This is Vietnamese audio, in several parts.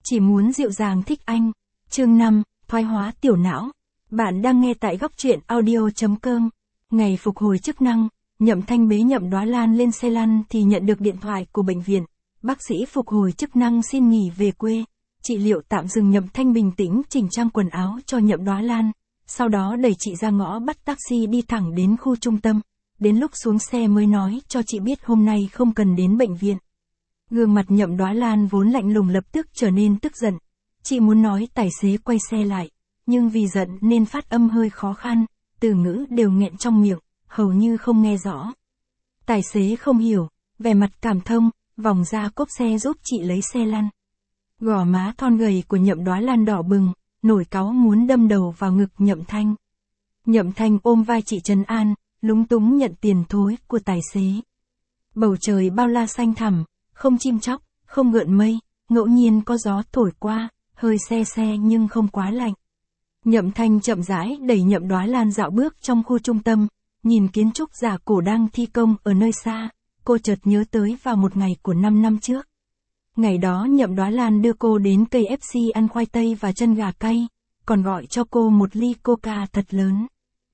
Chỉ muốn dịu dàng thích anh. Chương 5, thoái hóa tiểu não. Bạn đang nghe tại góc truyện audio.com. Ngày phục hồi chức năng, Nhậm Thanh bế Nhậm Đóa Lan lên xe lăn thì nhận được điện thoại của bệnh viện. Bác sĩ phục hồi chức năng xin nghỉ về quê. Trị liệu tạm dừng. Nhậm Thanh bình tĩnh chỉnh trang quần áo cho Nhậm Đóa Lan. Sau đó đẩy chị ra ngõ bắt taxi đi thẳng đến khu trung tâm. Đến lúc xuống xe mới nói cho chị biết hôm nay không cần đến bệnh viện. Gương mặt Nhậm Đóa Lan vốn lạnh lùng lập tức trở nên tức giận. Chị muốn nói tài xế quay xe lại, nhưng vì giận nên phát âm hơi khó khăn, từ ngữ đều nghẹn trong miệng, hầu như không nghe rõ. Tài xế không hiểu, vẻ mặt cảm thông, vòng ra cốp xe giúp chị lấy xe lăn. Gò má thon gầy của Nhậm Đóa Lan đỏ bừng, nổi cáu muốn đâm đầu vào ngực Nhậm Thanh. Nhậm Thanh ôm vai chị trấn an, lúng túng nhận tiền thối của tài xế. Bầu trời bao la xanh thẳm, không chim chóc, không gợn mây, ngẫu nhiên có gió thổi qua, hơi se se nhưng không quá lạnh. Nhậm Thanh chậm rãi đẩy Nhậm Đóa Lan dạo bước trong khu trung tâm, nhìn kiến trúc giả cổ đang thi công ở nơi xa, cô chợt nhớ tới vào một ngày của 5 năm trước. Ngày đó Nhậm Đóa Lan đưa cô đến KFC ăn khoai tây và chân gà cay, còn gọi cho cô một ly coca thật lớn.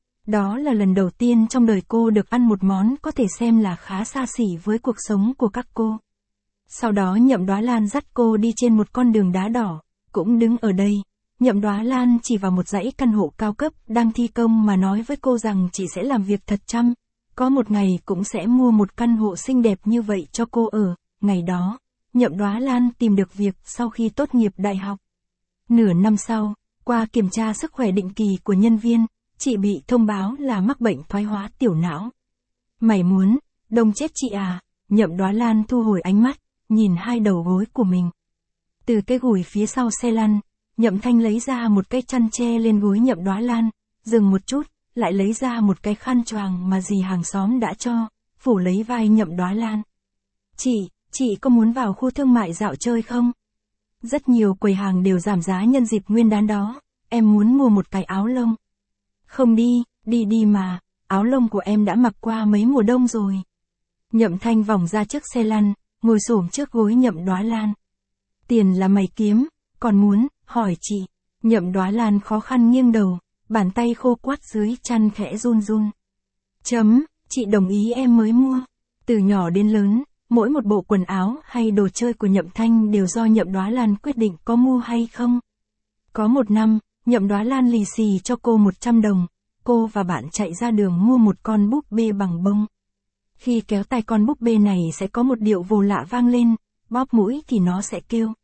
Đó là lần đầu tiên trong đời cô được ăn một món có thể xem là khá xa xỉ với cuộc sống của các cô. Sau đó Nhậm Đóa Lan dắt cô đi trên một con đường đá đỏ, cũng đứng ở đây. Nhậm Đóa Lan chỉ vào một dãy căn hộ cao cấp đang thi công mà nói với cô rằng chị sẽ làm việc thật chăm, có một ngày cũng sẽ mua một căn hộ xinh đẹp như vậy cho cô ở. Ngày đó, Nhậm Đóa Lan tìm được việc sau khi tốt nghiệp đại học. Nửa năm sau, qua kiểm tra sức khỏe định kỳ của nhân viên, chị bị thông báo là mắc bệnh thoái hóa tiểu não. Mày muốn, đông chết chị à? Nhậm Đóa Lan thu hồi ánh mắt, nhìn hai đầu gối của mình. Từ cái gùi phía sau xe lăn, Nhậm Thanh lấy ra một cái chăn che lên gối Nhậm Đóa Lan, dừng một chút, lại lấy ra một cái khăn choàng mà dì hàng xóm đã cho, phủ lấy vai Nhậm Đóa Lan. Chị có muốn vào khu thương mại dạo chơi không? Rất nhiều quầy hàng đều giảm giá nhân dịp Nguyên đán đó, em muốn mua một cái áo lông. Không đi mà, áo lông của em đã mặc qua mấy mùa đông rồi. Nhậm Thanh vòng ra trước xe lăn, ngồi xổm trước gối Nhậm Đóa Lan. Tiền là mày kiếm, còn muốn, hỏi chị. Nhậm Đóa Lan khó khăn nghiêng đầu, bàn tay khô quắt dưới chăn khẽ run run. Chị đồng ý em mới mua. Từ nhỏ đến lớn, mỗi một bộ quần áo hay đồ chơi của Nhậm Thanh đều do Nhậm Đóa Lan quyết định có mua hay không. Có một năm, Nhậm Đóa Lan lì xì cho cô 100 đồng, cô và bạn chạy ra đường mua một con búp bê bằng bông. Khi kéo tay con búp bê này sẽ có một điệu vồ lạ vang lên, bóp mũi thì nó sẽ kêu.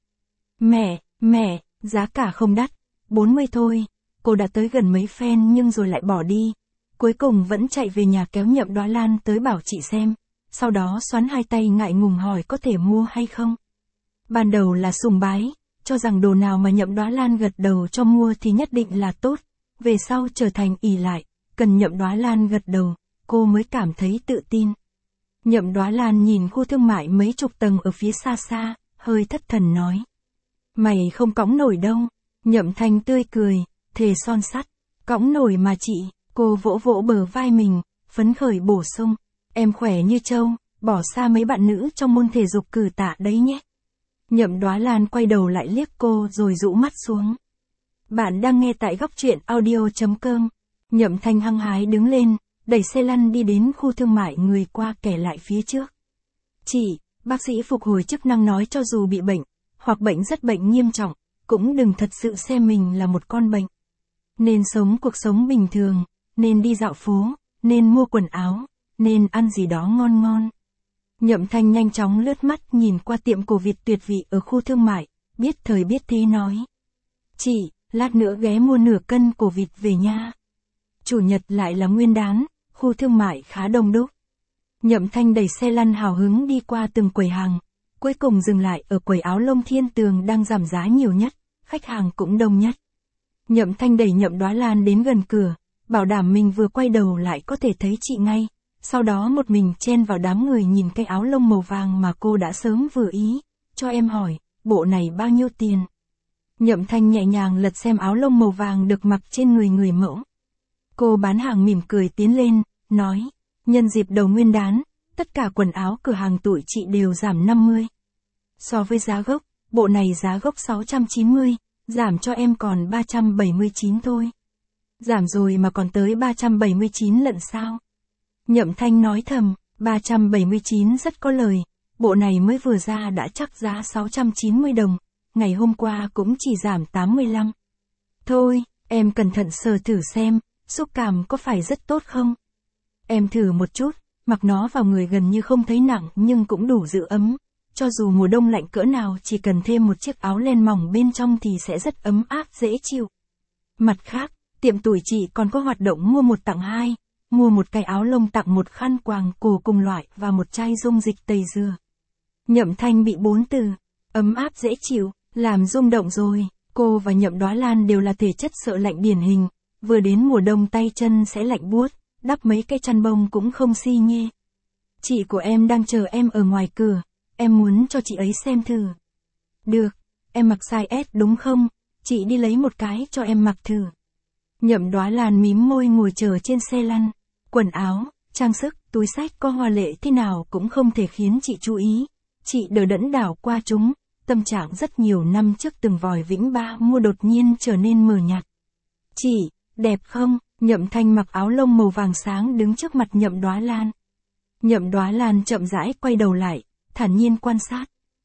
Mẹ, giá cả không đắt, 40 thôi. Cô đã tới gần mấy phen nhưng rồi lại bỏ đi. Cuối cùng vẫn chạy về nhà kéo Nhậm Đóa Lan tới bảo chị xem. Sau đó xoắn hai tay ngại ngùng hỏi có thể mua hay không. Ban đầu là sùng bái, cho rằng đồ nào mà Nhậm Đóa Lan gật đầu cho mua thì nhất định là tốt. Về sau trở thành ỷ lại, cần Nhậm Đóa Lan gật đầu, cô mới cảm thấy tự tin. Nhậm Đóa Lan nhìn khu thương mại mấy chục tầng ở phía xa xa, hơi thất thần nói. Mày không cõng nổi đâu. Nhậm Thanh tươi cười, thề son sắt. Cõng nổi mà chị. Cô vỗ vỗ bờ vai mình, phấn khởi bổ sung. Em khỏe như trâu, bỏ xa mấy bạn nữ trong môn thể dục cử tạ đấy nhé. Nhậm Đóa Lan quay đầu lại liếc cô rồi rũ mắt xuống. Bạn đang nghe tại góc truyện audio.com. Nhậm Thanh hăng hái đứng lên, đẩy xe lăn đi đến khu thương mại người qua kẻ lại phía trước. Bác sĩ phục hồi chức năng nói cho dù bị bệnh, hoặc bệnh rất bệnh nghiêm trọng, cũng đừng thật sự xem mình là một con bệnh. Nên sống cuộc sống bình thường, nên đi dạo phố, nên mua quần áo, nên ăn gì đó ngon ngon. Nhậm Thanh nhanh chóng lướt mắt nhìn qua tiệm cổ vịt tuyệt vị ở khu thương mại, biết thời biết thế nói. Lát nữa ghé mua nửa cân cổ vịt về nha. Chủ nhật lại là Nguyên đán, khu thương mại khá đông đúc. Nhậm Thanh đẩy xe lăn hào hứng đi qua từng quầy hàng, cuối cùng dừng lại ở quầy áo lông Thiên Tường đang giảm giá nhiều nhất, khách hàng cũng đông nhất. Nhậm Thanh đẩy Nhậm Đóa Lan đến gần cửa, bảo đảm mình vừa quay đầu lại có thể thấy chị ngay, sau đó một mình chen vào đám người nhìn cái áo lông màu vàng mà cô đã sớm vừa ý. Cho em hỏi, bộ này bao nhiêu tiền? Nhậm Thanh nhẹ nhàng lật xem áo lông màu vàng được mặc trên người mẫu. Cô bán hàng mỉm cười tiến lên, nói, nhân dịp đầu Nguyên đán, tất cả quần áo cửa hàng tụi chị đều giảm 50. So với giá gốc, bộ này giá gốc 690, giảm cho em còn 379 thôi. Giảm rồi mà còn tới 379 lận sao? Nhậm Thanh nói thầm, 379 rất có lời, bộ này mới vừa ra đã chắc giá 690 đồng, ngày hôm qua cũng chỉ giảm 85. Thôi, em cẩn thận sờ thử xem, xúc cảm có phải rất tốt không? Em thử một chút, mặc nó vào người gần như không thấy nặng nhưng cũng đủ giữ ấm. Cho dù mùa đông lạnh cỡ nào chỉ cần thêm một chiếc áo len mỏng bên trong thì sẽ rất ấm áp dễ chịu. Mặt khác, tiệm tuổi chị còn có hoạt động mua một tặng hai, mua một cái áo lông tặng một khăn quàng cổ cùng loại và một chai dung dịch tẩy dừa. Nhậm Thanh bị 4 từ, ấm áp dễ chịu, làm rung động rồi. Cô và Nhậm Đóa Lan đều là thể chất sợ lạnh điển hình, vừa đến mùa đông tay chân sẽ lạnh buốt, đắp mấy cái chăn bông cũng không xi nhê. Chị của em đang chờ em ở ngoài cửa, em muốn cho chị ấy xem thử. Được, em mặc size S đúng không? Chị đi lấy một cái cho em mặc thử. Nhậm Đóa Lan mím môi ngồi chờ trên xe lăn. Quần áo, trang sức, túi xách có hoa lệ thế nào cũng không thể khiến chị chú ý. Chị đờ đẫn đảo qua chúng, tâm trạng rất nhiều năm trước từng vòi vĩnh ba mua đột nhiên trở nên mờ nhạt. Chị, đẹp không? Nhậm Thanh mặc áo lông màu vàng sáng đứng trước mặt Nhậm Đóa Lan. Nhậm Đóa Lan chậm rãi quay đầu lại, thản nhiên quan sát.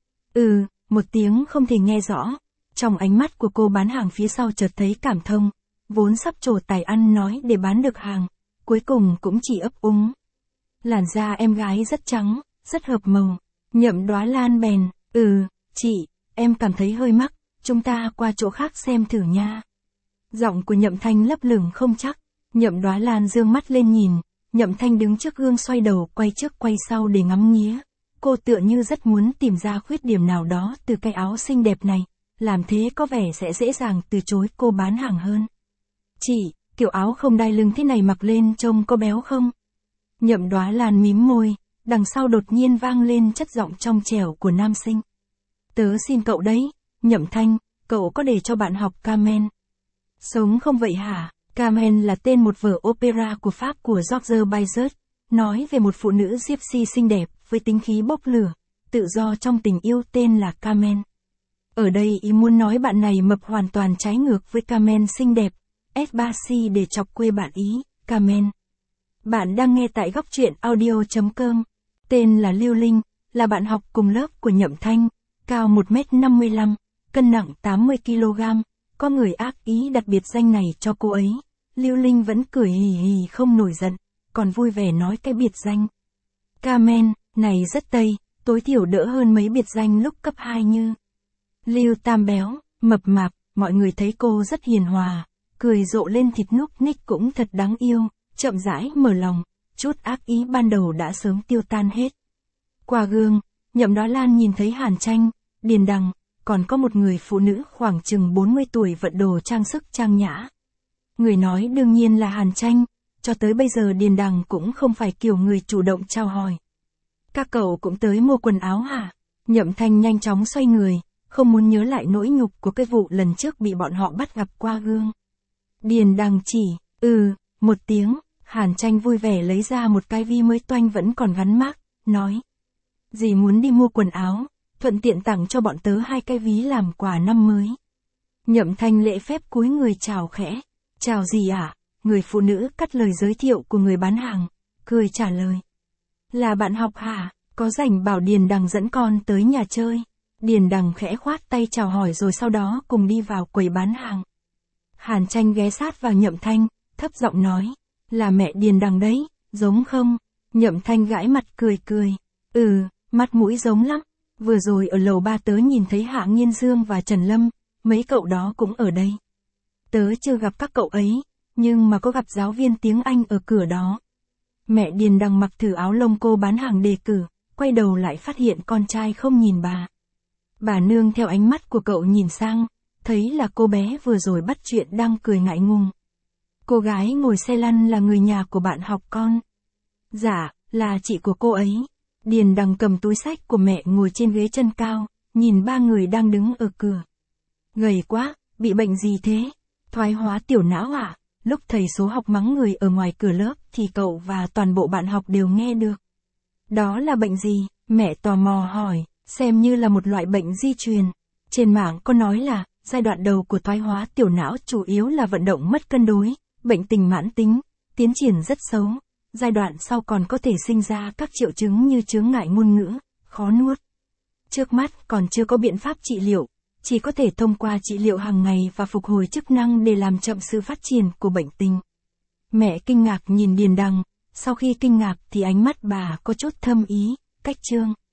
Một tiếng không thể nghe rõ. Trong ánh mắt của cô bán hàng phía sau chợt thấy cảm thông, vốn sắp trổ tài ăn nói để bán được hàng, cuối cùng cũng chỉ ấp úng. Làn da em gái rất trắng, rất hợp màu. Nhậm Đóa Lan bèn, chị, em cảm thấy hơi mắc, chúng ta qua chỗ khác xem thử nha. Giọng của Nhậm Thanh lấp lửng không chắc. Nhậm Đóa Lan dương mắt lên nhìn, Nhậm Thanh đứng trước gương xoay đầu quay trước quay sau để ngắm nghía. Cô tựa như rất muốn tìm ra khuyết điểm nào đó từ cái áo xinh đẹp này, làm thế có vẻ sẽ dễ dàng từ chối cô bán hàng hơn. Chị, kiểu áo không đai lưng thế này mặc lên trông có béo không? Nhậm Đóa Lan mím môi, đằng sau đột nhiên vang lên chất giọng trong trẻo của nam sinh. Tớ xin cậu đấy, Nhậm Thanh, cậu có để cho bạn học Carmen. Sống không vậy hả? Carmen là tên một vở opera của Pháp của Georges Bizet, nói về một phụ nữ gypsy xinh đẹp với tính khí bốc lửa, tự do trong tình yêu tên là Carmen. Ở đây ý muốn nói bạn này mập hoàn toàn trái ngược với Carmen xinh đẹp, S3C để chọc quê bạn ý, Carmen. Bạn đang nghe tại góc truyện audio.com. Tên là Lưu Linh, là bạn học cùng lớp của Nhậm Thanh, cao 1m55, cân nặng 80kg. Có người ác ý đặt biệt danh này cho cô ấy. Lưu Linh vẫn cười hì hì không nổi giận, còn vui vẻ nói cái biệt danh. Carmen, này rất tây, tối thiểu đỡ hơn mấy biệt danh lúc cấp 2 như Lưu Tam béo, mập mạp, mọi người thấy cô rất hiền hòa, cười rộ lên thịt núc ních cũng thật đáng yêu, chậm rãi mở lòng, chút ác ý ban đầu đã sớm tiêu tan hết. Qua gương, Nhậm Đóa Lan nhìn thấy Hàn Tranh, Điền Đằng, còn có một người phụ nữ khoảng chừng 40 tuổi vận đồ trang sức trang nhã. Người nói đương nhiên là Hàn Tranh, cho tới bây giờ Điền Đằng cũng không phải kiểu người chủ động chào hỏi. Các cậu cũng tới mua quần áo hả? Nhậm Thanh nhanh chóng xoay người, không muốn nhớ lại nỗi nhục của cái vụ lần trước bị bọn họ bắt gặp qua gương. Điền Đằng chỉ, một tiếng, Hàn Tranh vui vẻ lấy ra một cái vi mới toanh vẫn còn gắn mác, nói. Dì muốn đi mua quần áo, thuận tiện tặng cho bọn tớ 2 cái ví làm quà năm mới. Nhậm Thanh lễ phép cúi người chào khẽ. Chào gì ạ? Người phụ nữ cắt lời giới thiệu của người bán hàng, cười trả lời. Là bạn học hả? Có rảnh bảo Điền Đằng dẫn con tới nhà chơi. Điền Đằng khẽ khoát tay chào hỏi rồi sau đó cùng đi vào quầy bán hàng. Hàn Tranh ghé sát vào Nhậm Thanh, thấp giọng nói. Là mẹ Điền Đằng đấy, giống không? Nhậm Thanh gãi mặt cười cười. Mắt mũi giống lắm. Vừa rồi ở lầu 3 tớ nhìn thấy Hạ Nghiên Dương và Trần Lâm, mấy cậu đó cũng ở đây. Tớ chưa gặp các cậu ấy, nhưng mà có gặp giáo viên tiếng Anh ở cửa đó. Mẹ Điền Đằng mặc thử áo lông cô bán hàng đề cử, quay đầu lại phát hiện con trai không nhìn bà. Bà nương theo ánh mắt của cậu nhìn sang, thấy là cô bé vừa rồi bắt chuyện đang cười ngại ngùng. Cô gái ngồi xe lăn là người nhà của bạn học con. Dạ, là chị của cô ấy. Điền Đằng cầm túi xách của mẹ ngồi trên ghế chân cao, nhìn 3 người đang đứng ở cửa. Gầy quá, bị bệnh gì thế? Thoái hóa tiểu não à? Lúc thầy số học mắng người ở ngoài cửa lớp thì cậu và toàn bộ bạn học đều nghe được. Đó là bệnh gì? Mẹ tò mò hỏi, xem như là một loại bệnh di truyền. Trên mạng có nói là, giai đoạn đầu của thoái hóa tiểu não chủ yếu là vận động mất cân đối, bệnh tình mãn tính, tiến triển rất xấu. Giai đoạn sau còn có thể sinh ra các triệu chứng như chướng ngại ngôn ngữ, khó nuốt. Trước mắt còn chưa có biện pháp trị liệu, chỉ có thể thông qua trị liệu hàng ngày và phục hồi chức năng để làm chậm sự phát triển của bệnh tình. Mẹ kinh ngạc nhìn Điền Đằng, sau khi kinh ngạc thì ánh mắt bà có chút thâm ý, cách Trương.